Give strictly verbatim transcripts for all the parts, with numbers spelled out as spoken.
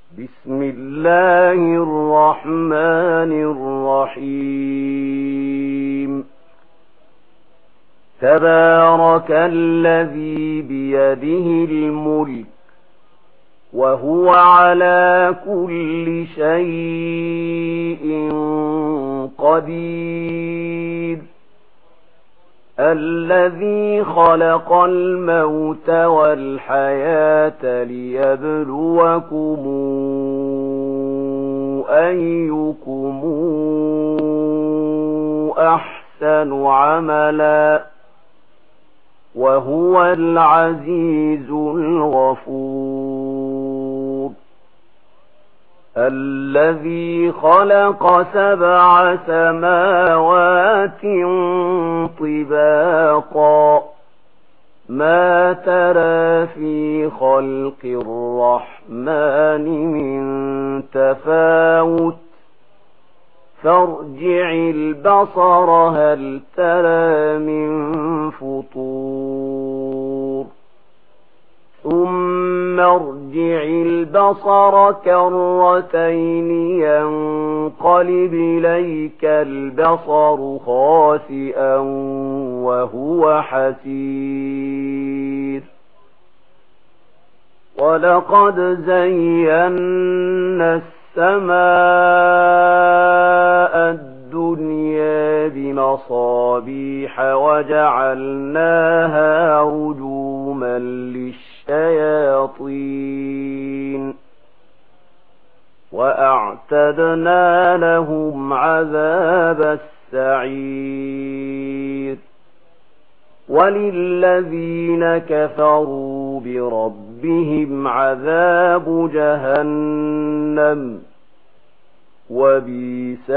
بسم الله الرحمن الرحيم. تبارك الذي بيده الملك وهو على كل شيء قدير. الذي خلق الموت والحياة ليبلوكم أيكم أحسن عملا وهو العزيز الغفور. الذي خلق سبع سماوات طباقا ما ترى في خلق الرحمن من تفاوت فارجع البصر هل ترى من فطور ثم ارجع البصر كرتين ينقلب إليك البصر خاسئا وهو حسير. ولقد زينا السماء الدنيا بمصابيح وجعلناها رجوما للشياطين وأعتدنا لهم عذاب السعير. وللذين كفروا بربهم عذاب جهنم وبئس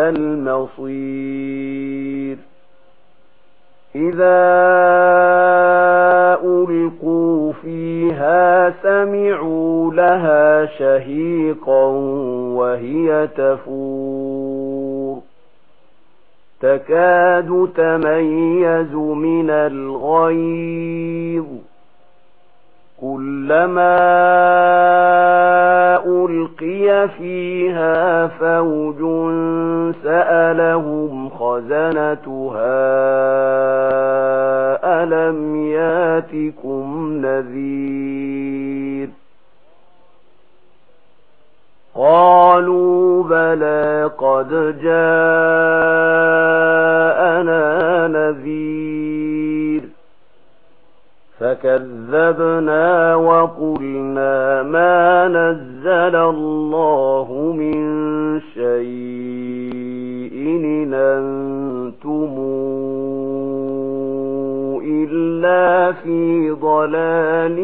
المصير. إذا ألقوا فيها سمعوا لها شهيقا وهي تفور تكاد تميز من الغيظ كلما ألقي فيها فوج سألهم خزنتها ألم ياتكم نذير قالوا بلى قد جاءنا نذير فكذبنا وقلنا ما نزل الله من شيء إن أنتم إلا في ضلال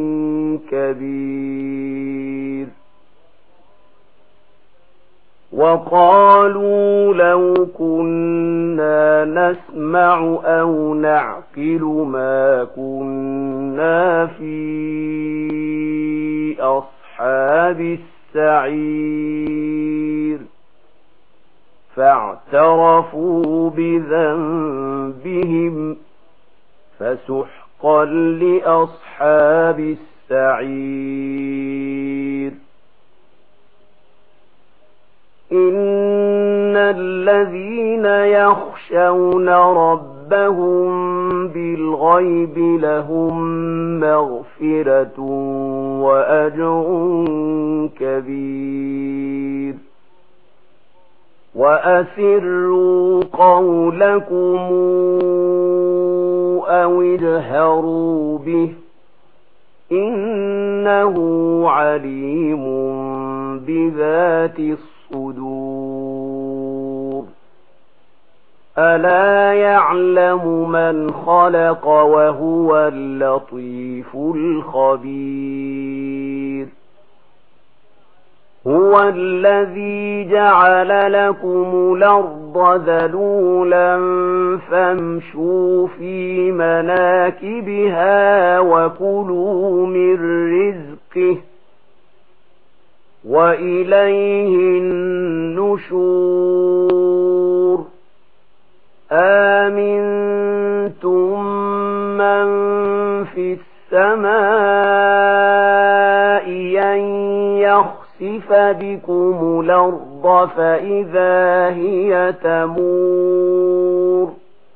كبير. وقالوا لو كنا نسمع أو نعقل ما كنا في أصحاب السعير فاعترفوا بذنبهم فسحقا لأصحاب السعير. إن الذين يخشون ربهم بالغيب لهم مغفرة وأجر كبير. وأسروا قولكم أو اجهروا به إنه عليم بذات الصدور. ألا يعلم من خلق وهو اللطيف الخبير. هو الذي جعل لكم الأرض ذلولا فامشوا في مناكبها وكلوا من رزقه وإليه النشور. آمنتم من في السماء أن يخسف يخسف بكم الأرض فإذا هي تمور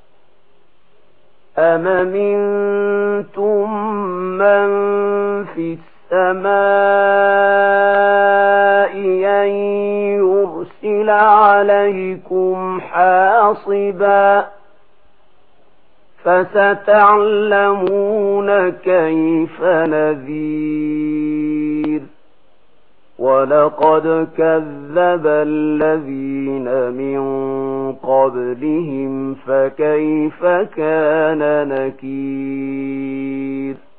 أم منتم من في السماء أن يرسل عليكم حاصبا فستعلمون كيف نذير ولقد كذب الذين من قبلهم فكيف كان نكير